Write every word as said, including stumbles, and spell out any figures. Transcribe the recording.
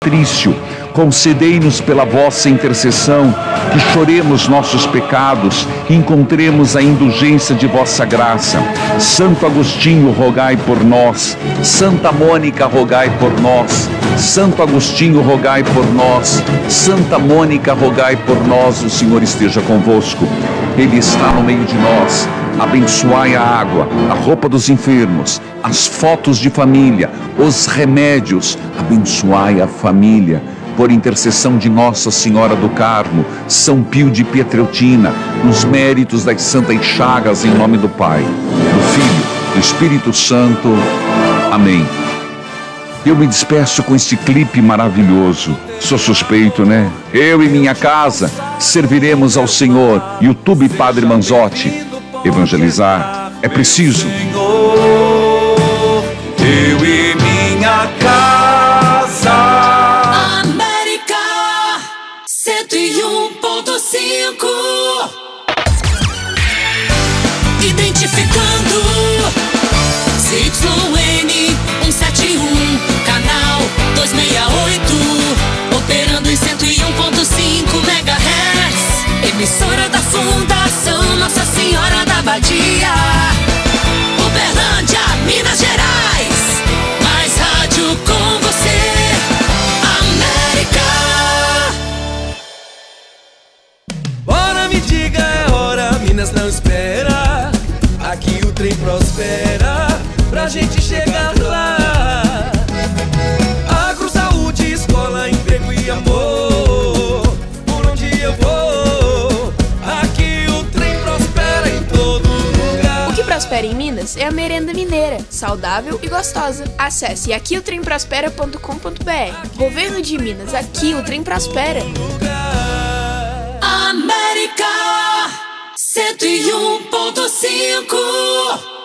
patrício, concedei-nos pela vossa intercessão que choremos nossos pecados e encontremos a indulgência de vossa graça. Santo Agostinho, rogai por nós. Santa Mônica, rogai por nós. Santo Agostinho, rogai por nós. Santa Mônica, rogai por nós. O Senhor esteja convosco. Ele está no meio de nós. Abençoai a água, a roupa dos enfermos, as fotos de família, os remédios. Abençoai a família. Por intercessão de Nossa Senhora do Carmo, São Pio de Pietreutina, nos méritos das Santas Chagas, em nome do Pai, do Filho, do Espírito Santo. Amém. Eu me despeço com este clipe maravilhoso. Sou suspeito, né? Eu e minha casa serviremos ao Senhor. YouTube Padre Manzotti. Evangelizar é preciso. Eu e minha casa. América cento e um ponto cinco. Identificando Z Y N cento e setenta e um, canal duzentos e sessenta e oito, operando em cento e um ponto cinco megahertz. Emissora da Fundação Nossa Senhora da Badia, Uberlândia, Minas Gerais. Mais rádio com você, América. Bora, me diga, é hora, Minas não espera. Aqui o trem prospera, pra gente chegar lá. Agro, saúde, escola, emprego e amor. Por onde eu vou, aqui o trem prospera em todo lugar. O que prospera em Minas é a merenda mineira, saudável e gostosa. Acesse aqui o trem prospera ponto com ponto br. Governo de Minas, aqui o trem prospera. América cento e um ponto cinco.